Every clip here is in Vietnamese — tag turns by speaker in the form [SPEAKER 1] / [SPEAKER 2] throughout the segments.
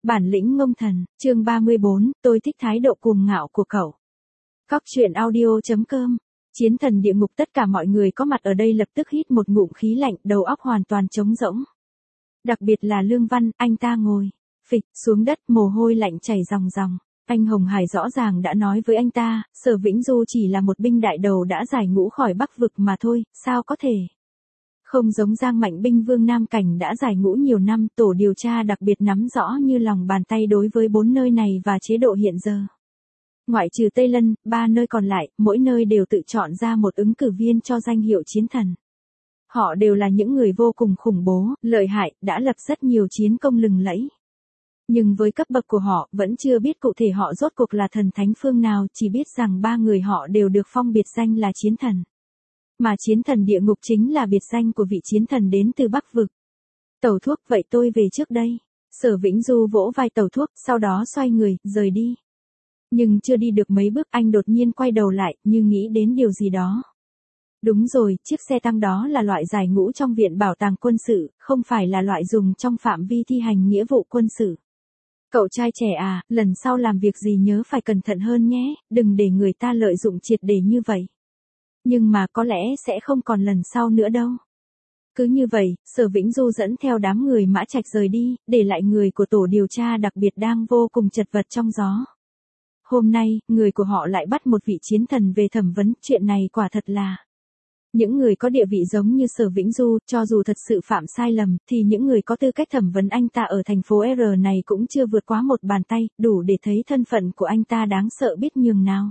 [SPEAKER 1] Bản lĩnh ngông thần, chương 34, tôi thích thái độ cuồng ngạo của cậu. Cóc truyện audio.com. Chiến thần địa ngục, tất cả mọi người có mặt ở đây lập tức hít một ngụm khí lạnh, đầu óc hoàn toàn trống rỗng. Đặc biệt là Lương Văn, anh ta ngồi phịch xuống đất, mồ hôi lạnh chảy ròng ròng. Anh Hồng Hải rõ ràng đã nói với anh ta, Sở Vĩnh Du chỉ là một binh đại đầu đã giải ngũ khỏi Bắc vực mà thôi, sao có thể. Không giống Giang Mạnh binh vương Nam Cảnh đã giải ngũ nhiều năm, tổ điều tra đặc biệt nắm rõ như lòng bàn tay đối với 4 nơi này và chế độ hiện giờ. Ngoại trừ Tây Lân, 3 nơi còn lại, mỗi nơi đều tự chọn ra một ứng cử viên cho danh hiệu chiến thần. Họ đều là những người vô cùng khủng bố, lợi hại, đã lập rất nhiều chiến công lừng lẫy. Nhưng với cấp bậc của họ, vẫn chưa biết cụ thể họ rốt cuộc là thần thánh phương nào, chỉ biết rằng 3 người họ đều được phong biệt danh là chiến thần. Mà chiến thần địa ngục chính là biệt danh của vị chiến thần đến từ Bắc vực. Tẩu thuốc, vậy tôi về trước đây. Sở Vĩnh Du vỗ vai Tẩu thuốc, sau đó xoay người, rời đi. Nhưng chưa đi được mấy bước, anh đột nhiên quay đầu lại, như nghĩ đến điều gì đó. Đúng rồi, chiếc xe tăng đó là loại giải ngũ trong viện bảo tàng quân sự, không phải là loại dùng trong phạm vi thi hành nghĩa vụ quân sự. Cậu trai trẻ à, lần sau làm việc gì nhớ phải cẩn thận hơn nhé, đừng để người ta lợi dụng triệt để như vậy. Nhưng mà có lẽ sẽ không còn lần sau nữa đâu. Cứ như vậy, Sở Vĩnh Du dẫn theo đám người Mã Trạch rời đi, để lại người của tổ điều tra đặc biệt đang vô cùng chật vật trong gió. Hôm nay, người của họ lại bắt một vị chiến thần về thẩm vấn, chuyện này quả thật là. Những người có địa vị giống như Sở Vĩnh Du, cho dù thật sự phạm sai lầm, thì những người có tư cách thẩm vấn anh ta ở thành phố R này cũng chưa vượt quá một bàn tay, đủ để thấy thân phận của anh ta đáng sợ biết nhường nào.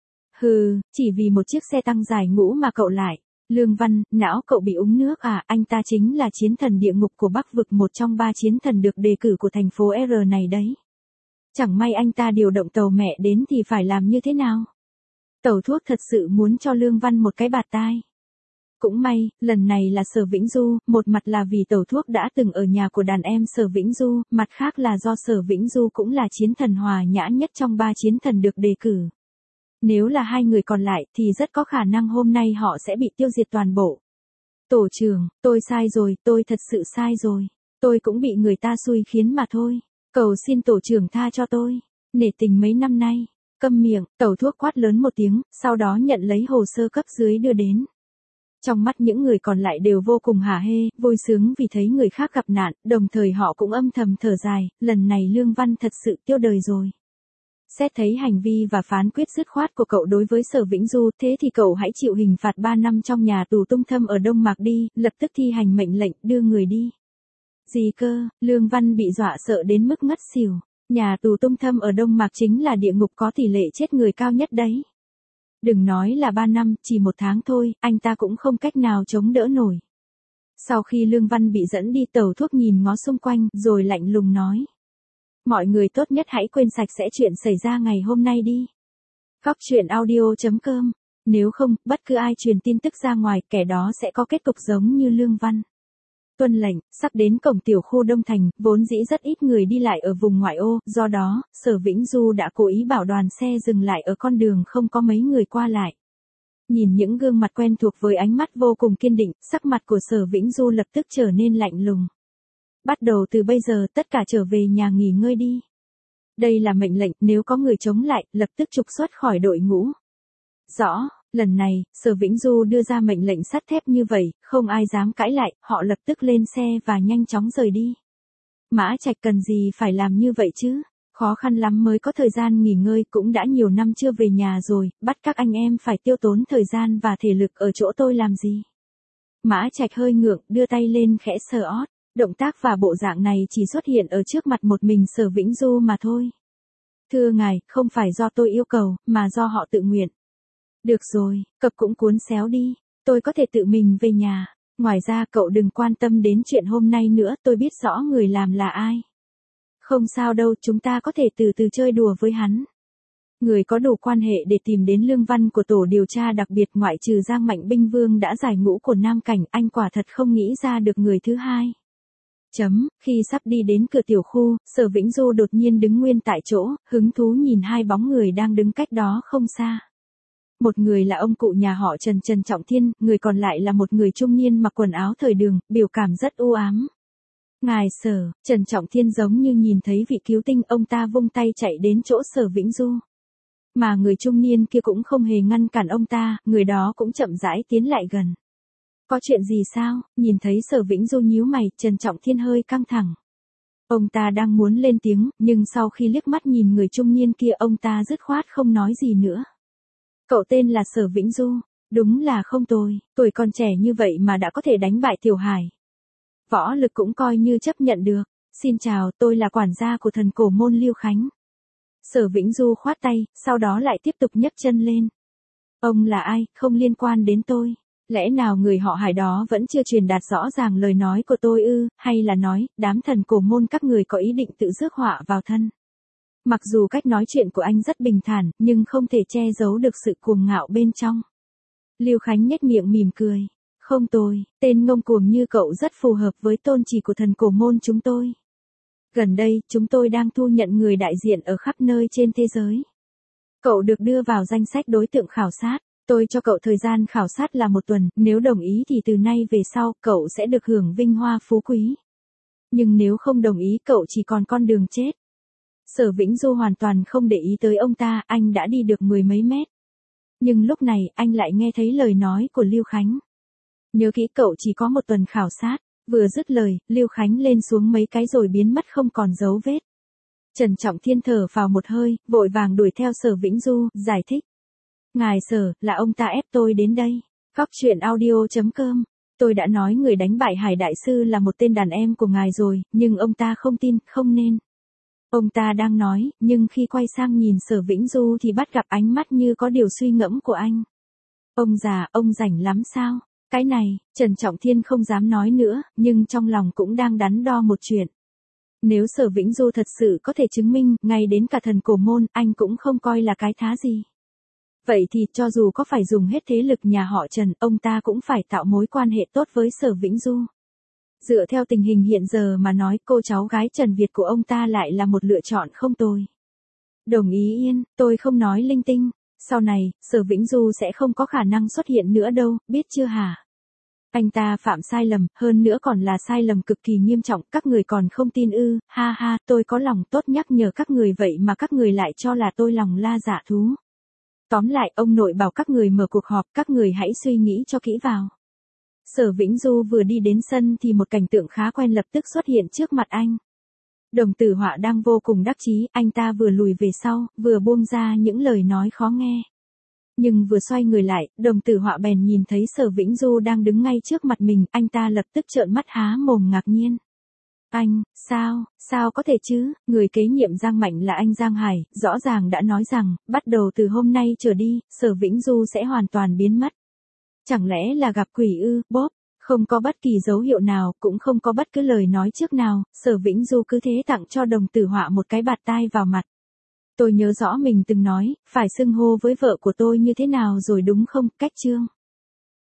[SPEAKER 1] Hừ, chỉ vì một chiếc xe tăng giải ngũ mà cậu lại. Lương Văn, não cậu bị uống nước à, anh ta chính là chiến thần địa ngục của Bắc vực, một trong 3 chiến thần được đề cử của thành phố R này đấy. Chẳng may anh ta điều động tàu mẹ đến thì phải làm như thế nào? Tẩu thuốc thật sự muốn cho Lương Văn một cái bạt tai. Cũng may, lần này là Sở Vĩnh Du, một mặt là vì Tẩu thuốc đã từng ở nhà của đàn em Sở Vĩnh Du, mặt khác là do Sở Vĩnh Du cũng là chiến thần hòa nhã nhất trong 3 chiến thần được đề cử. Nếu là 2 người còn lại thì rất có khả năng hôm nay họ sẽ bị tiêu diệt toàn bộ. Tổ trưởng, tôi sai rồi, tôi thật sự sai rồi. Tôi cũng bị người ta xui khiến mà thôi. Cầu xin tổ trưởng tha cho tôi. Nể tình mấy năm nay. Câm miệng, Tẩu thuốc quát lớn một tiếng, sau đó nhận lấy hồ sơ cấp dưới đưa đến. Trong mắt những người còn lại đều vô cùng hả hê, vui sướng vì thấy người khác gặp nạn, đồng thời họ cũng âm thầm thở dài, lần này Lương Văn thật sự tiêu đời rồi. Xét thấy hành vi và phán quyết dứt khoát của cậu đối với Sở Vĩnh Du, thế thì cậu hãy chịu hình phạt 3 năm trong nhà tù Tung Thâm ở Đông Mạc đi, lập tức thi hành mệnh lệnh, đưa người đi. Gì cơ, Lương Văn bị dọa sợ đến mức ngất xỉu. Nhà tù Tung Thâm ở Đông Mạc chính là địa ngục có tỷ lệ chết người cao nhất đấy. Đừng nói là 3 năm, chỉ 1 tháng thôi, anh ta cũng không cách nào chống đỡ nổi. Sau khi Lương Văn bị dẫn đi, Tẩu thuốc nhìn ngó xung quanh, rồi lạnh lùng nói. Mọi người tốt nhất hãy quên sạch sẽ chuyện xảy ra ngày hôm nay đi. Cóc truyện audio.com. Nếu không, bất cứ ai truyền tin tức ra ngoài, kẻ đó sẽ có kết cục giống như Lương Văn. Tuân lệnh, sắp đến cổng tiểu khu Đông Thành, vốn dĩ rất ít người đi lại ở vùng ngoại ô, do đó, Sở Vĩnh Du đã cố ý bảo đoàn xe dừng lại ở con đường không có mấy người qua lại. Nhìn những gương mặt quen thuộc với ánh mắt vô cùng kiên định, sắc mặt của Sở Vĩnh Du lập tức trở nên lạnh lùng. Bắt đầu từ bây giờ, tất cả trở về nhà nghỉ ngơi đi. Đây là mệnh lệnh, nếu có người chống lại, lập tức trục xuất khỏi đội ngũ. Rõ, lần này, Sở Vĩnh Du đưa ra mệnh lệnh sắt thép như vậy, không ai dám cãi lại, họ lập tức lên xe và nhanh chóng rời đi. Mã Trạch cần gì phải làm như vậy chứ? Khó khăn lắm mới có thời gian nghỉ ngơi, cũng đã nhiều năm chưa về nhà rồi, bắt các anh em phải tiêu tốn thời gian và thể lực ở chỗ tôi làm gì? Mã Trạch hơi ngượng, đưa tay lên khẽ sờ ót. Động tác và bộ dạng này chỉ xuất hiện ở trước mặt một mình Sở Vĩnh Du mà thôi. Thưa ngài, không phải do tôi yêu cầu, mà do họ tự nguyện. Được rồi, cậu cũng cuốn xéo đi, tôi có thể tự mình về nhà. Ngoài ra cậu đừng quan tâm đến chuyện hôm nay nữa, tôi biết rõ người làm là ai. Không sao đâu, chúng ta có thể từ từ chơi đùa với hắn. Người có đủ quan hệ để tìm đến Lương Văn của tổ điều tra đặc biệt, ngoại trừ Giang Mạnh binh vương đã giải ngũ của Nam Cảnh, anh quả thật không nghĩ ra được người thứ hai. Khi sắp đi đến cửa tiểu khu, Sở Vĩnh Du đột nhiên đứng nguyên tại chỗ, hứng thú nhìn 2 bóng người đang đứng cách đó không xa. Một người là ông cụ nhà họ Trần Trọng Thiên, người còn lại là một người trung niên mặc quần áo thời đường, biểu cảm rất u ám. Ngài Sở, Trần Trọng Thiên giống như nhìn thấy vị cứu tinh, ông ta vung tay chạy đến chỗ Sở Vĩnh Du. Mà người trung niên kia cũng không hề ngăn cản ông ta, người đó cũng chậm rãi tiến lại gần. Có chuyện gì sao? Nhìn thấy Sở Vĩnh Du nhíu mày, Trần Trọng Thiên hơi căng thẳng. Ông ta đang muốn lên tiếng, nhưng sau khi liếc mắt nhìn người trung niên kia, ông ta dứt khoát không nói gì nữa. Cậu tên là Sở Vĩnh Du, đúng là không tồi, tuổi còn trẻ như vậy mà đã có thể đánh bại Tiểu Hải. Võ lực cũng coi như chấp nhận được. Xin chào, tôi là quản gia của thần cổ môn Lưu Khánh. Sở Vĩnh Du khoát tay, sau đó lại tiếp tục nhấc chân lên. Ông là ai, không liên quan đến tôi. Lẽ nào người họ Hải đó vẫn chưa truyền đạt rõ ràng lời nói của tôi ư, hay là nói, đám thần cổ môn các người có ý định tự rước họa vào thân. Mặc dù cách nói chuyện của anh rất bình thản, nhưng không thể che giấu được sự cuồng ngạo bên trong. Lưu Khánh nhếch miệng mỉm cười. Không tồi, tên ngông cuồng như cậu rất phù hợp với tôn chỉ của thần cổ môn chúng tôi. Gần đây, chúng tôi đang thu nhận người đại diện ở khắp nơi trên thế giới. Cậu được đưa vào danh sách đối tượng khảo sát. Tôi cho cậu thời gian khảo sát là 1 tuần, nếu đồng ý thì từ nay về sau, cậu sẽ được hưởng vinh hoa phú quý. Nhưng nếu không đồng ý, cậu chỉ còn con đường chết. Sở Vĩnh Du hoàn toàn không để ý tới ông ta, anh đã đi được 10 mấy mét. Nhưng lúc này, anh lại nghe thấy lời nói của Lưu Khánh. Nhớ kỹ cậu chỉ có 1 tuần khảo sát. Vừa dứt lời, Lưu Khánh lên xuống mấy cái rồi biến mất không còn dấu vết. Trần Trọng Thiên thở phào một hơi, vội vàng đuổi theo Sở Vĩnh Du, giải thích. Ngài Sở, là ông ta ép tôi đến đây. Cóc truyện audio.com. Tôi đã nói người đánh bại Hải Đại Sư là một tên đàn em của ngài rồi, nhưng ông ta không tin, không nên. Ông ta đang nói, nhưng khi quay sang nhìn Sở Vĩnh Du thì bắt gặp ánh mắt như có điều suy ngẫm của anh. Ông già, ông rảnh lắm sao? Cái này, Trần Trọng Thiên không dám nói nữa, nhưng trong lòng cũng đang đắn đo một chuyện. Nếu Sở Vĩnh Du thật sự có thể chứng minh, ngay đến cả thần cổ môn, anh cũng không coi là cái thá gì. Vậy thì, cho dù có phải dùng hết thế lực nhà họ Trần, ông ta cũng phải tạo mối quan hệ tốt với Sở Vĩnh Du. Dựa theo tình hình hiện giờ mà nói, cô cháu gái Trần Việt của ông ta lại là một lựa chọn không tồi. Đồng ý yên, tôi không nói linh tinh. Sau này, Sở Vĩnh Du sẽ không có khả năng xuất hiện nữa đâu, biết chưa hả? Anh ta phạm sai lầm, hơn nữa còn là sai lầm cực kỳ nghiêm trọng, các người còn không tin ư, ha ha, tôi có lòng tốt nhắc nhở các người vậy mà các người lại cho là tôi lòng la dạ thú. Tóm lại, ông nội bảo các người mở cuộc họp, các người hãy suy nghĩ cho kỹ vào. Sở Vĩnh Du vừa đi đến sân thì một cảnh tượng khá quen lập tức xuất hiện trước mặt anh. Đồng Tử Họa đang vô cùng đắc chí, anh ta vừa lùi về sau, vừa buông ra những lời nói khó nghe. Nhưng vừa xoay người lại, Đồng Tử Họa bèn nhìn thấy Sở Vĩnh Du đang đứng ngay trước mặt mình, anh ta lập tức trợn mắt há mồm ngạc nhiên. Anh, sao có thể chứ, người kế nhiệm Giang Mạnh là anh Giang Hải, rõ ràng đã nói rằng, bắt đầu từ hôm nay trở đi, Sở Vĩnh Du sẽ hoàn toàn biến mất. Chẳng lẽ là gặp quỷ ư, bóp, không có bất kỳ dấu hiệu nào, cũng không có bất cứ lời nói trước nào, Sở Vĩnh Du cứ thế tặng cho Đồng Tử Họa một cái bạt tai vào mặt. Tôi nhớ rõ mình từng nói, phải xưng hô với vợ của tôi như thế nào rồi đúng không, Cách Trương.